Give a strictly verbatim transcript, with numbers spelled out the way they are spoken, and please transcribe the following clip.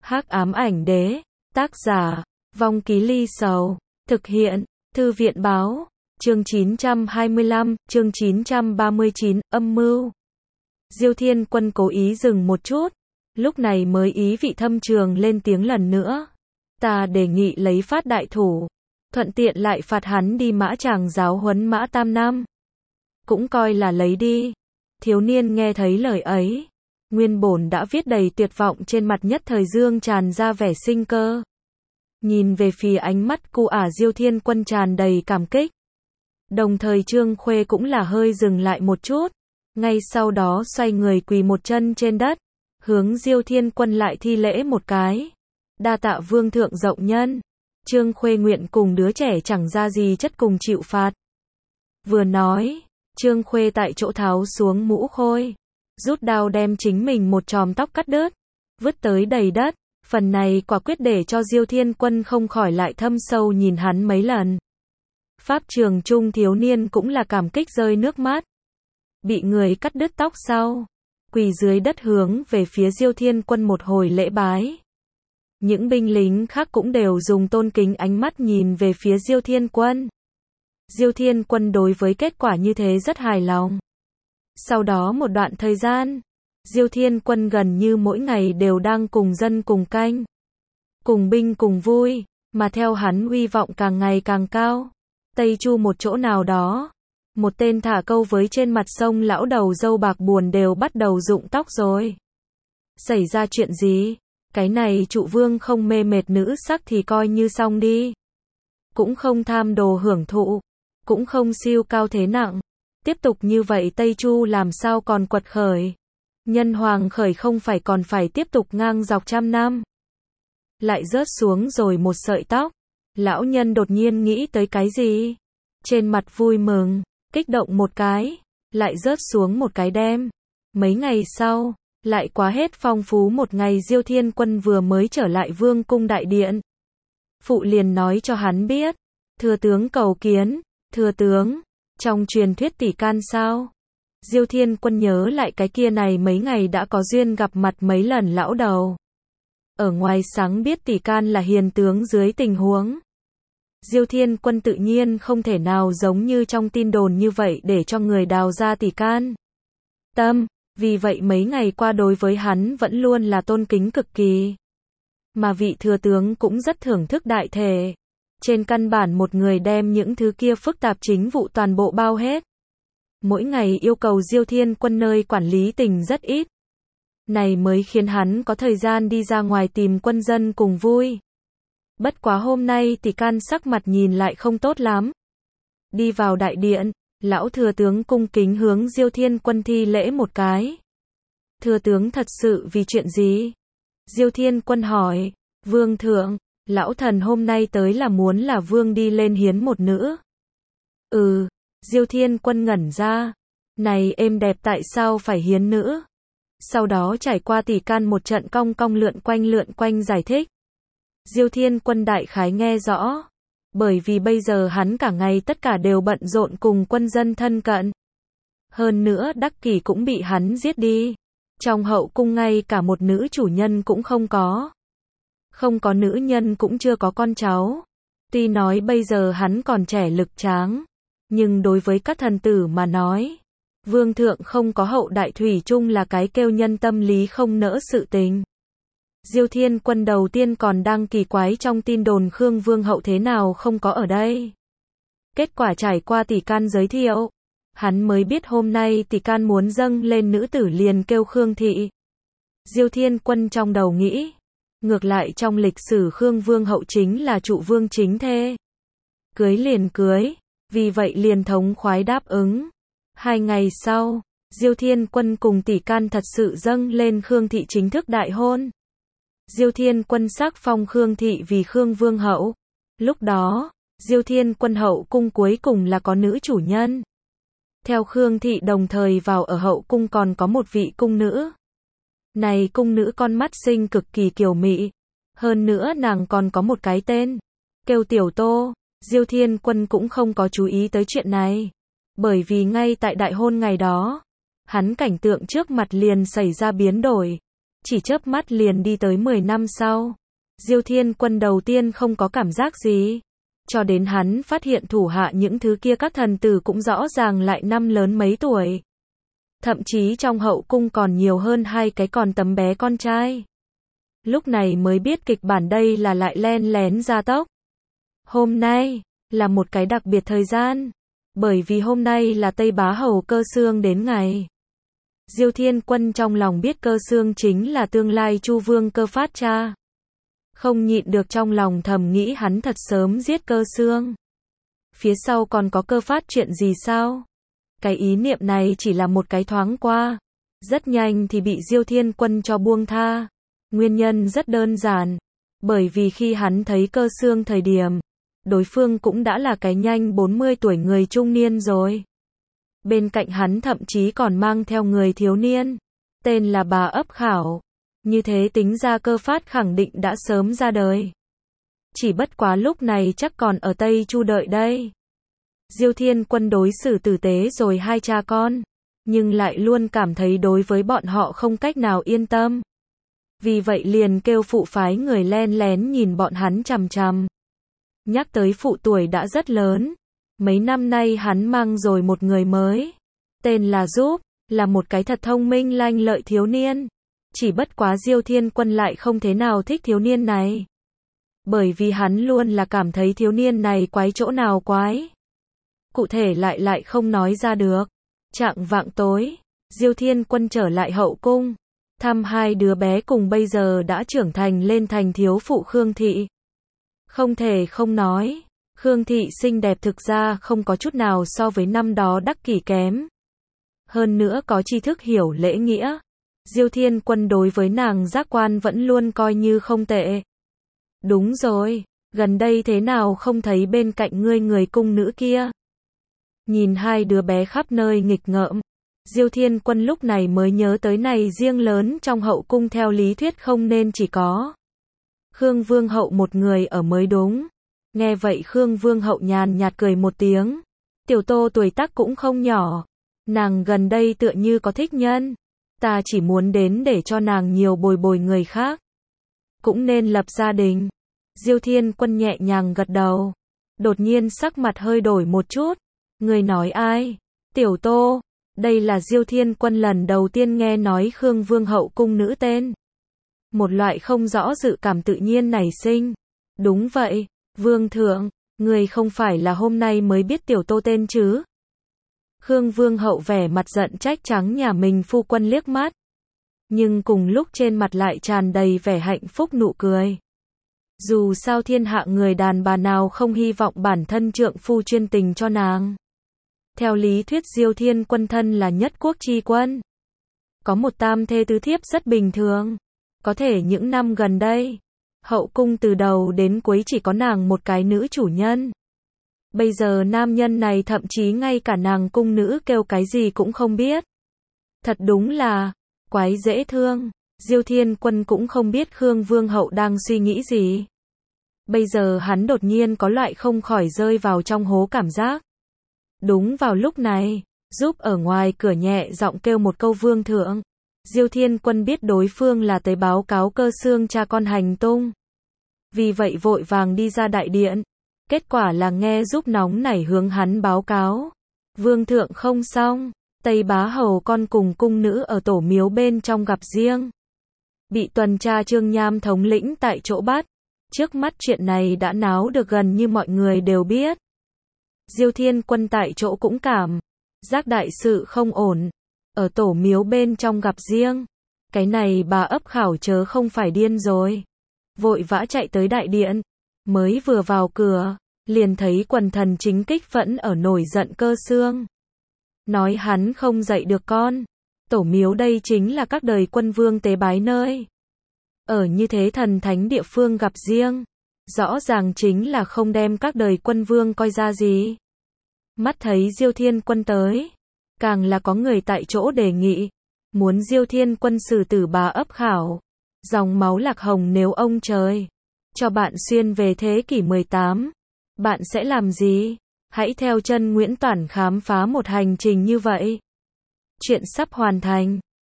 Hắc ám ảnh đế, tác giả, Vong Ký Ly Sầu, thực hiện, Thư viện báo, chương chín trăm hai mươi lăm, chương chín trăm ba mươi chín, âm mưu. Diêu Thiên Quân cố ý dừng một chút, lúc này mới ý vị thâm trường lên tiếng lần nữa. Ta đề nghị lấy phát đại thủ, thuận tiện lại phạt hắn đi mã tràng giáo huấn mã tam năm. Cũng coi là lấy đi. Thiếu niên nghe thấy lời ấy, nguyên bổn đã viết đầy tuyệt vọng trên mặt nhất thời dương tràn ra vẻ sinh cơ. Nhìn về phía ánh mắt cu ả Diêu Thiên Quân tràn đầy cảm kích. Đồng thời Trương Khuê cũng là hơi dừng lại một chút, ngay sau đó xoay người quỳ một chân trên đất, hướng Diêu Thiên Quân lại thi lễ một cái. Đa tạ vương thượng rộng nhân. Trương Khuê nguyện cùng đứa trẻ chẳng ra gì chất cùng chịu phạt. Vừa nói, Trương Khuê tại chỗ tháo xuống mũ khôi, rút đao đem chính mình một chòm tóc cắt đứt, vứt tới đầy đất. Phần này quả quyết để cho Diêu Thiên Quân không khỏi lại thâm sâu nhìn hắn mấy lần. Pháp trường trung thiếu niên cũng là cảm kích rơi nước mắt. Bị người cắt đứt tóc sau, quỳ dưới đất hướng về phía Diêu Thiên Quân một hồi lễ bái. Những binh lính khác cũng đều dùng tôn kính ánh mắt nhìn về phía Diêu Thiên Quân. Diêu Thiên Quân đối với kết quả như thế rất hài lòng. Sau đó một đoạn thời gian, Diêu Thiên Quân gần như mỗi ngày đều đang cùng dân cùng canh, cùng binh cùng vui, mà theo hắn uy vọng càng ngày càng cao. Tây Chu một chỗ nào đó, một tên thả câu với trên mặt sông lão đầu râu bạc buồn đều bắt đầu rụng tóc rồi. Xảy ra chuyện gì? Cái này trụ vương không mê mệt nữ sắc thì coi như xong đi. Cũng không tham đồ hưởng thụ, cũng không siêu cao thế nặng. Tiếp tục như vậy Tây Chu làm sao còn quật khởi? Nhân hoàng khởi không phải còn phải tiếp tục ngang dọc trăm năm. Lại rớt xuống rồi một sợi tóc. Lão nhân đột nhiên nghĩ tới cái gì? Trên mặt vui mừng, kích động một cái, lại rớt xuống một cái đem. Mấy ngày sau, lại quá hết phong phú một ngày Diêu Thiên Quân vừa mới trở lại vương cung đại điện. Phụ liền nói cho hắn biết, thừa tướng cầu kiến, thừa tướng, trong truyền thuyết tỷ can sao? Diêu Thiên Quân nhớ lại cái kia này mấy ngày đã có duyên gặp mặt mấy lần lão đầu. Ở ngoài sáng biết tỷ can là hiền tướng dưới tình huống. Diêu Thiên Quân tự nhiên không thể nào giống như trong tin đồn như vậy để cho người đào ra tỷ can. Tâm, vì vậy mấy ngày qua đối với hắn vẫn luôn là tôn kính cực kỳ. Mà vị thừa tướng cũng rất thưởng thức đại thể. Trên căn bản một người đem những thứ kia phức tạp chính vụ toàn bộ bao hết. Mỗi ngày yêu cầu Diêu Thiên Quân nơi quản lý tình rất ít. Này mới khiến hắn có thời gian đi ra ngoài tìm quân dân cùng vui. Bất quá hôm nay tỷ can sắc mặt nhìn lại không tốt lắm. Đi vào đại điện, lão thừa tướng cung kính hướng Diêu Thiên Quân thi lễ một cái. Thừa tướng thật sự vì chuyện gì? Diêu Thiên Quân hỏi. Vương thượng, lão thần hôm nay tới là muốn là vương đi lên hiến một nữ. Ừ. Diêu Thiên Quân ngẩn ra. Này êm đẹp tại sao phải hiến nữ? Sau đó trải qua tỷ can một trận cong cong lượn quanh lượn quanh giải thích. Diêu Thiên Quân đại khái nghe rõ. Bởi vì bây giờ hắn cả ngày tất cả đều bận rộn cùng quân dân thân cận. Hơn nữa Đắc Kỷ cũng bị hắn giết đi. Trong hậu cung ngay cả một nữ chủ nhân cũng không có. Không có nữ nhân cũng chưa có con cháu. Tuy nói bây giờ hắn còn trẻ lực tráng. Nhưng đối với các thần tử mà nói, vương thượng không có hậu đại thủy chung là cái kêu nhân tâm lý không nỡ sự tình. Diêu Thiên Quân đầu tiên còn đang kỳ quái trong tin đồn Khương Vương hậu thế nào không có ở đây. Kết quả trải qua tỷ can giới thiệu, hắn mới biết hôm nay tỷ can muốn dâng lên nữ tử liền kêu Khương thị. Diêu Thiên Quân trong đầu nghĩ, ngược lại trong lịch sử Khương Vương hậu chính là trụ vương chính thê. Cưới liền cưới. Vì vậy liền thống khoái đáp ứng. Hai ngày sau, Diêu Thiên Quân cùng tỷ can thật sự dâng lên Khương thị chính thức đại hôn. Diêu Thiên Quân sắc phong Khương thị vì Khương Vương hậu. Lúc đó, Diêu Thiên Quân hậu cung cuối cùng là có nữ chủ nhân. Theo Khương thị đồng thời vào ở hậu cung còn có một vị cung nữ. Này cung nữ con mắt xinh cực kỳ kiều mị. Hơn nữa nàng còn có một cái tên, kêu Tiểu Tô. Diêu Thiên Quân cũng không có chú ý tới chuyện này. Bởi vì ngay tại đại hôn ngày đó, hắn cảnh tượng trước mặt liền xảy ra biến đổi. chỉ chớp mắt liền đi tới mười năm sau. Diêu Thiên Quân đầu tiên không có cảm giác gì, cho đến hắn phát hiện thủ hạ những thứ kia các thần tử cũng rõ ràng lại năm lớn mấy tuổi. Thậm chí trong hậu cung còn nhiều hơn hai cái còn tấm bé con trai. Lúc này mới biết kịch bản đây là lại len lén gia tốc. Hôm nay là một cái đặc biệt thời gian, bởi vì hôm nay là Tây Bá Hầu Cơ Xương đến ngày. Diêu Thiên Quân trong lòng biết Cơ Xương chính là tương lai Chu Vương Cơ Phát cha. Không nhịn được trong lòng thầm nghĩ hắn thật sớm giết Cơ Xương. Phía sau còn có Cơ Phát chuyện gì sao? Cái ý niệm này chỉ là một cái thoáng qua. Rất nhanh thì bị Diêu Thiên Quân cho buông tha. Nguyên nhân rất đơn giản. Bởi vì khi hắn thấy Cơ Xương thời điểm, đối phương cũng đã là cái nhanh bốn mươi tuổi người trung niên rồi. Bên cạnh hắn thậm chí còn mang theo người thiếu niên, tên là Bà Ấp Khảo. Như thế tính ra Cơ Phát khẳng định đã sớm ra đời. Chỉ bất quá lúc này chắc còn ở Tây Chu đợi đây. Diêu Thiên Quân đối xử tử tế rồi hai cha con, nhưng lại luôn cảm thấy đối với bọn họ không cách nào yên tâm. Vì vậy liền kêu phụ phái người len lén nhìn bọn hắn chằm chằm. Nhắc tới phụ tuổi đã rất lớn. Mấy năm nay hắn mang rồi một người mới. Tên là Giúp, là một cái thật thông minh lanh lợi thiếu niên. Chỉ bất quá Diêu Thiên Quân lại không thế nào thích thiếu niên này. Bởi vì hắn luôn là cảm thấy thiếu niên này quái chỗ nào quái. Cụ thể lại lại không nói ra được. Chạng vạng tối, Diêu Thiên Quân trở lại hậu cung. Thăm hai đứa bé cùng bây giờ đã trưởng thành lên thành thiếu phụ Khương Thị. Không thể không nói, Khương Thị xinh đẹp thực ra không có chút nào so với năm đó đắc kỷ kém. Hơn nữa có tri thức hiểu lễ nghĩa. Diêu Thiên Quân đối với nàng giác quan vẫn luôn coi như không tệ. Đúng rồi, gần đây thế nào không thấy bên cạnh ngươi người cung nữ kia. Nhìn hai đứa bé khắp nơi nghịch ngợm, Diêu Thiên Quân lúc này mới nhớ tới này riêng lớn trong hậu cung theo lý thuyết không nên chỉ có Khương Vương hậu một người ở mới đúng. Nghe vậy Khương Vương hậu nhàn nhạt cười một tiếng. Tiểu Tô tuổi tác cũng không nhỏ. Nàng gần đây tựa như có thích nhân. Ta chỉ muốn đến để cho nàng nhiều bồi bồi người khác. Cũng nên lập gia đình. Diêu Thiên Quân nhẹ nhàng gật đầu. Đột nhiên sắc mặt hơi đổi một chút. Người nói ai? Tiểu Tô. Đây là Diêu Thiên Quân lần đầu tiên nghe nói Khương Vương hậu cung nữ tên. Một loại không rõ dự cảm tự nhiên nảy sinh. Đúng vậy, Vương thượng, người không phải là hôm nay mới biết Tiểu Tô tên chứ? Khương Vương hậu vẻ mặt giận trách trắng nhà mình phu quân liếc mắt. Nhưng cùng lúc trên mặt lại tràn đầy vẻ hạnh phúc nụ cười. Dù sao thiên hạ người đàn bà nào không hy vọng bản thân trượng phu chuyên tình cho nàng. Theo lý thuyết Diêu Thiên Quân thân là nhất quốc chi quân. Có một tam thê tứ thiếp rất bình thường. Có thể những năm gần đây, hậu cung từ đầu đến cuối chỉ có nàng một cái nữ chủ nhân. Bây giờ nam nhân này thậm chí ngay cả nàng cung nữ kêu cái gì cũng không biết. Thật đúng là quái dễ thương. Diêu Thiên Quân cũng không biết Khương Vương hậu đang suy nghĩ gì. Bây giờ hắn đột nhiên có loại không khỏi rơi vào trong hố cảm giác. Đúng vào lúc này, Giúp ở ngoài cửa nhẹ giọng kêu một câu Vương thượng. Diêu Thiên Quân biết đối phương là tới báo cáo Cơ Xương cha con hành tung. Vì vậy vội vàng đi ra đại điện. Kết quả là nghe Giúp nóng nảy hướng hắn báo cáo. Vương thượng không xong, Tây Bá Hầu con cùng cung nữ ở tổ miếu bên trong gặp riêng. Bị tuần tra Trương Nham thống lĩnh tại chỗ bắt. Trước mắt chuyện này đã náo được gần như mọi người đều biết. Diêu Thiên Quân tại chỗ cũng cảm giác đại sự không ổn. Ở tổ miếu bên trong gặp riêng. Cái này Bà Ấp Khảo chớ không phải điên rồi. Vội vã chạy tới đại điện. Mới vừa vào cửa, liền thấy quần thần chính kích phẫn ở nổi giận Cơ Xương. Nói hắn không dạy được con. Tổ miếu đây chính là các đời quân vương tế bái nơi. Ở như thế thần thánh địa phương gặp riêng. Rõ ràng chính là không đem các đời quân vương coi ra gì. Mắt thấy Diêu Thiên Quân tới. Càng là có người tại chỗ đề nghị. Muốn Diêu Thiên Quân xử tử Bà Ấp Khảo. Dòng máu Lạc Hồng nếu ông trời cho bạn xuyên về thế kỷ mười tám. Bạn sẽ làm gì? Hãy theo chân Nguyễn Toản khám phá một hành trình như vậy. Chuyện sắp hoàn thành.